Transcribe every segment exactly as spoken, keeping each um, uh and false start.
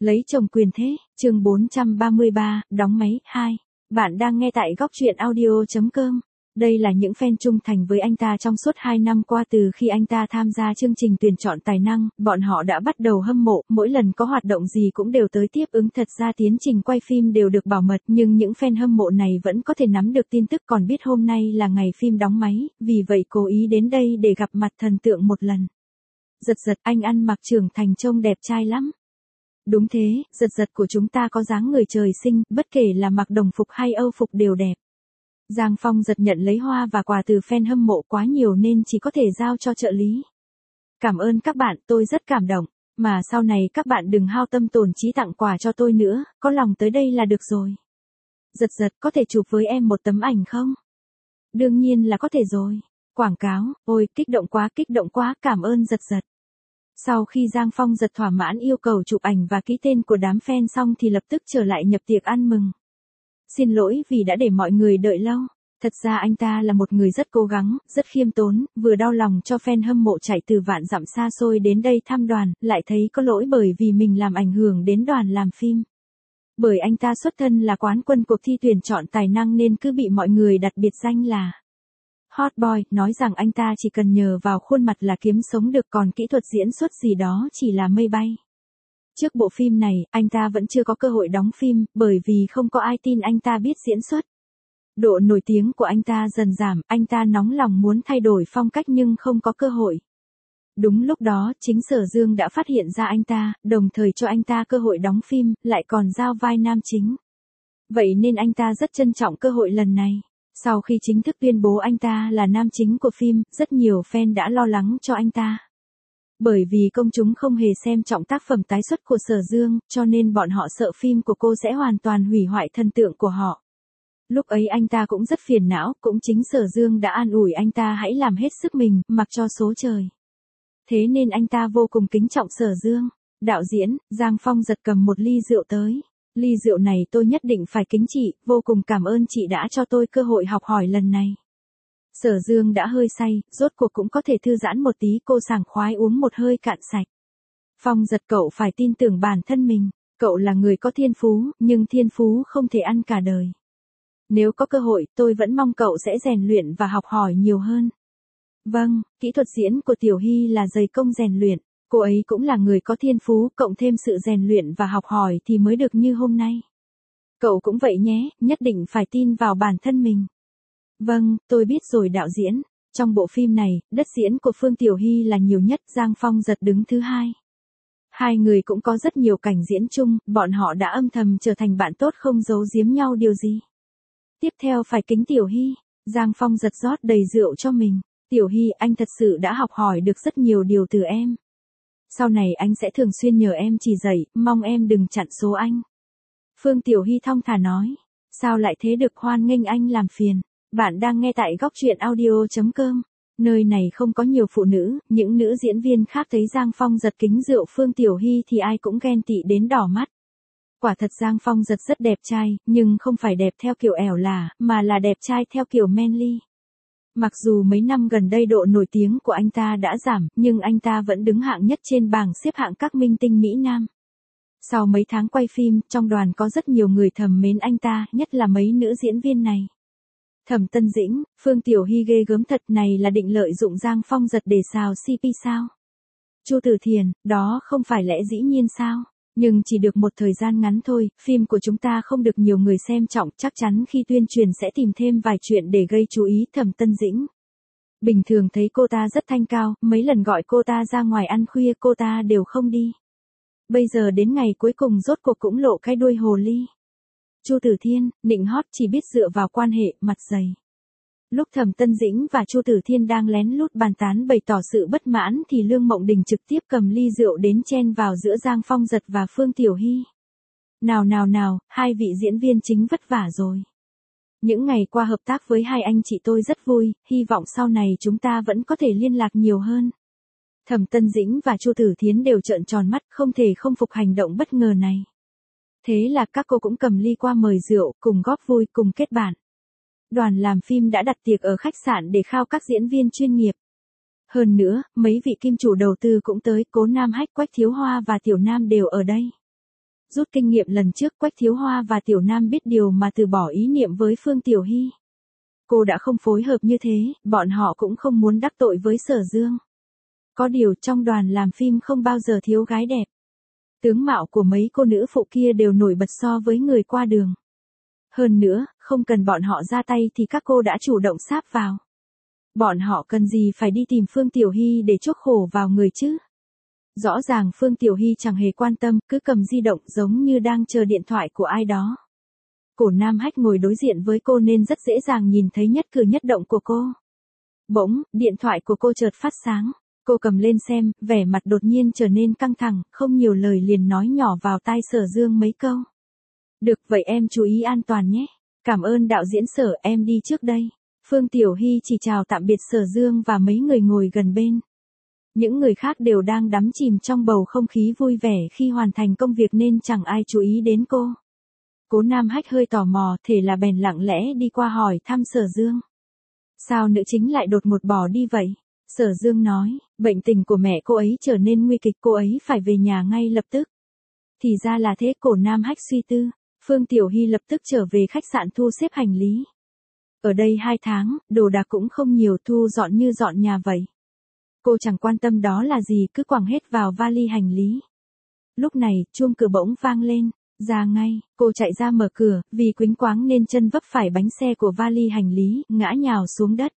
Lấy chồng quyền thế, chương bốn trăm ba mươi ba, đóng máy, hai. Bạn đang nghe tại góc truyện audio chấm com. Đây là những fan trung thành với anh ta trong suốt hai năm qua từ khi anh ta tham gia chương trình tuyển chọn tài năng, bọn họ đã bắt đầu hâm mộ, mỗi lần có hoạt động gì cũng đều tới tiếp ứng. Thật ra tiến trình quay phim đều được bảo mật, nhưng những fan hâm mộ này vẫn có thể nắm được tin tức, còn biết hôm nay là ngày phim đóng máy, vì vậy cố ý đến đây để gặp mặt thần tượng một lần. Giật giật, anh ăn mặc trưởng thành trông đẹp trai lắm. Đúng thế, giật giật của chúng ta có dáng người trời sinh, bất kể là mặc đồng phục hay âu phục đều đẹp. Giang Phong giật nhận lấy hoa và quà từ fan hâm mộ quá nhiều nên chỉ có thể giao cho trợ lý. Cảm ơn các bạn, tôi rất cảm động. Mà sau này các bạn đừng hao tâm tổn trí tặng quà cho tôi nữa, có lòng tới đây là được rồi. Giật giật, có thể chụp với em một tấm ảnh không? Đương nhiên là có thể rồi. Quảng cáo, ôi, kích động quá, kích động quá, cảm ơn giật giật. Sau khi Giang Phong giật thỏa mãn yêu cầu chụp ảnh và ký tên của đám fan xong thì lập tức trở lại nhập tiệc ăn mừng. Xin lỗi vì đã để mọi người đợi lâu. Thật ra anh ta là một người rất cố gắng, rất khiêm tốn, vừa đau lòng cho fan hâm mộ chạy từ vạn dặm xa xôi đến đây thăm đoàn, lại thấy có lỗi bởi vì mình làm ảnh hưởng đến đoàn làm phim. Bởi anh ta xuất thân là quán quân cuộc thi tuyển chọn tài năng nên cứ bị mọi người đặt biệt danh là Hot Boy, nói rằng anh ta chỉ cần nhờ vào khuôn mặt là kiếm sống được, còn kỹ thuật diễn xuất gì đó chỉ là mây bay. Trước bộ phim này, anh ta vẫn chưa có cơ hội đóng phim, bởi vì không có ai tin anh ta biết diễn xuất. Độ nổi tiếng của anh ta dần giảm, anh ta nóng lòng muốn thay đổi phong cách nhưng không có cơ hội. Đúng lúc đó, chính Sở Dương đã phát hiện ra anh ta, đồng thời cho anh ta cơ hội đóng phim, lại còn giao vai nam chính. Vậy nên anh ta rất trân trọng cơ hội lần này. Sau khi chính thức tuyên bố anh ta là nam chính của phim, rất nhiều fan đã lo lắng cho anh ta. Bởi vì công chúng không hề xem trọng tác phẩm tái xuất của Sở Dương, cho nên bọn họ sợ phim của cô sẽ hoàn toàn hủy hoại thần tượng của họ. Lúc ấy anh ta cũng rất phiền não, cũng chính Sở Dương đã an ủi anh ta hãy làm hết sức mình, mặc cho số trời. Thế nên anh ta vô cùng kính trọng Sở Dương. Đạo diễn, Giang Phong giật cầm một ly rượu tới. Ly rượu này tôi nhất định phải kính chị, vô cùng cảm ơn chị đã cho tôi cơ hội học hỏi lần này. Sở Dương đã hơi say, rốt cuộc cũng có thể thư giãn một tí, cô sảng khoái uống một hơi cạn sạch. Phong giật, cậu phải tin tưởng bản thân mình, cậu là người có thiên phú, nhưng thiên phú không thể ăn cả đời. Nếu có cơ hội, tôi vẫn mong cậu sẽ rèn luyện và học hỏi nhiều hơn. Vâng, kỹ thuật diễn của Tiểu Hy là dày công rèn luyện. Cô ấy cũng là người có thiên phú, cộng thêm sự rèn luyện và học hỏi thì mới được như hôm nay. Cậu cũng vậy nhé, nhất định phải tin vào bản thân mình. Vâng, tôi biết rồi đạo diễn. Trong bộ phim này, đất diễn của Phương Tiểu Hy là nhiều nhất, Giang Phong giật đứng thứ hai. Hai người cũng có rất nhiều cảnh diễn chung, bọn họ đã âm thầm trở thành bạn tốt không giấu giếm nhau điều gì. Tiếp theo phải kính Tiểu Hy. Giang Phong giật rót đầy rượu cho mình. Tiểu Hy, anh thật sự đã học hỏi được rất nhiều điều từ em. Sau này anh sẽ thường xuyên nhờ em chỉ dạy, mong em đừng chặn số anh. Phương Tiểu Hy thong thả nói. Sao lại thế được, hoan nghênh anh làm phiền. Bạn đang nghe tại góc truyện audio chấm com. Nơi này không có nhiều phụ nữ, những nữ diễn viên khác thấy Giang Phong giật kính rượu Phương Tiểu Hy thì ai cũng ghen tị đến đỏ mắt. Quả thật Giang Phong giật rất đẹp trai, nhưng không phải đẹp theo kiểu ẻo lả, mà là đẹp trai theo kiểu manly. Mặc dù mấy năm gần đây độ nổi tiếng của anh ta đã giảm, nhưng anh ta vẫn đứng hạng nhất trên bảng xếp hạng các minh tinh Mỹ Nam. Sau mấy tháng quay phim, trong đoàn có rất nhiều người thầm mến anh ta, nhất là mấy nữ diễn viên này. Thẩm Tân Dĩnh, Phương Tiểu Hy ghê gớm thật, này là định lợi dụng Giang Phong giật để xào xê pê sao? Chu Tử Thiền, đó không phải lẽ dĩ nhiên sao? Nhưng chỉ được một thời gian ngắn thôi, phim của chúng ta không được nhiều người xem trọng, chắc chắn khi tuyên truyền sẽ tìm thêm vài chuyện để gây chú ý. Thẩm Tân Dĩnh. Bình thường thấy cô ta rất thanh cao, mấy lần gọi cô ta ra ngoài ăn khuya cô ta đều không đi. Bây giờ đến ngày cuối cùng rốt cuộc cũng lộ cái đuôi hồ ly. Chu Tử Thiên, nịnh hót chỉ biết dựa vào quan hệ, mặt dày. Lúc Thẩm Tân Dĩnh và Chu Tử Thiên đang lén lút bàn tán bày tỏ sự bất mãn thì Lương Mộng Đình trực tiếp cầm ly rượu đến chen vào giữa Giang Phong giật và Phương Tiểu Hy. Nào nào nào, hai vị diễn viên chính vất vả rồi. Những ngày qua hợp tác với hai anh chị tôi rất vui, hy vọng sau này chúng ta vẫn có thể liên lạc nhiều hơn. Thẩm Tân Dĩnh và Chu Tử Thiến đều trợn tròn mắt, không thể không phục hành động bất ngờ này. Thế là các cô cũng cầm ly qua mời rượu, cùng góp vui, cùng kết bạn. Đoàn làm phim đã đặt tiệc ở khách sạn để khao các diễn viên chuyên nghiệp. Hơn nữa, mấy vị kim chủ đầu tư cũng tới, Cố Nam Hách, Quách Thiếu Hoa và Tiểu Nam đều ở đây. Rút kinh nghiệm lần trước, Quách Thiếu Hoa và Tiểu Nam biết điều mà từ bỏ ý niệm với Phương Tiểu Hy. Cô đã không phối hợp như thế, bọn họ cũng không muốn đắc tội với Sở Dương. Có điều trong đoàn làm phim không bao giờ thiếu gái đẹp. Tướng mạo của mấy cô nữ phụ kia đều nổi bật so với người qua đường. Hơn nữa, không cần bọn họ ra tay thì các cô đã chủ động sáp vào. Bọn họ cần gì phải đi tìm Phương Tiểu Hy để chuốc khổ vào người chứ? Rõ ràng Phương Tiểu Hy chẳng hề quan tâm, cứ cầm di động giống như đang chờ điện thoại của ai đó. Cổ Nam Hách ngồi đối diện với cô nên rất dễ dàng nhìn thấy nhất cử nhất động của cô. Bỗng, điện thoại của cô chợt phát sáng. Cô cầm lên xem, vẻ mặt đột nhiên trở nên căng thẳng, không nhiều lời liền nói nhỏ vào tai Sở Dương mấy câu. Được, vậy em chú ý an toàn nhé. Cảm ơn đạo diễn Sở, em đi trước đây. Phương Tiểu Hy chỉ chào tạm biệt Sở Dương và mấy người ngồi gần bên. Những người khác đều đang đắm chìm trong bầu không khí vui vẻ khi hoàn thành công việc nên chẳng ai chú ý đến cô. Cố Nam Hách hơi tò mò, thế là bèn lặng lẽ đi qua hỏi thăm Sở Dương. Sao nữ chính lại đột ngột bỏ đi vậy? Sở Dương nói, bệnh tình của mẹ cô ấy trở nên nguy kịch, cô ấy phải về nhà ngay lập tức. Thì ra là thế, Cổ Nam Hách suy tư. Phương Tiểu Hy lập tức trở về khách sạn thu xếp hành lý. Ở đây hai tháng, đồ đạc cũng không nhiều, thu dọn như dọn nhà vậy. Cô chẳng quan tâm đó là gì, cứ quẳng hết vào vali hành lý. Lúc này, chuông cửa bỗng vang lên. Ra ngay, cô chạy ra mở cửa, vì quýnh quáng nên chân vấp phải bánh xe của vali hành lý, ngã nhào xuống đất.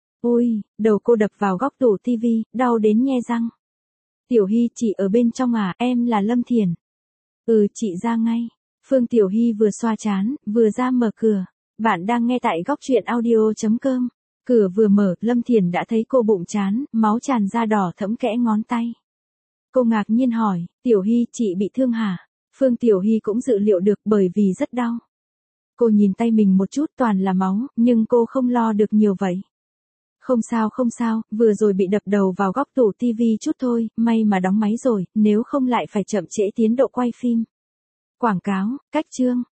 Ôi, đầu cô đập vào góc tủ tivi, đau đến nhe răng. Tiểu Hy, chị ở bên trong à, em là Lâm Thiền. Ừ, chị ra ngay. Phương Tiểu Hy vừa xoa trán, vừa ra mở cửa. Bạn đang nghe tại góc truyện audio chấm com. Cửa vừa mở, Lâm Thiền đã thấy cô bụng chán, máu tràn ra đỏ thẫm kẽ ngón tay. Cô ngạc nhiên hỏi, Tiểu Hy, chị bị thương hả? Phương Tiểu Hy cũng dự liệu được bởi vì rất đau. Cô nhìn tay mình một chút, toàn là máu, nhưng cô không lo được nhiều vậy. Không sao không sao, vừa rồi bị đập đầu vào góc tủ tivi chút thôi, may mà đóng máy rồi, nếu không lại phải chậm trễ tiến độ quay phim. Quảng cáo, cách chương.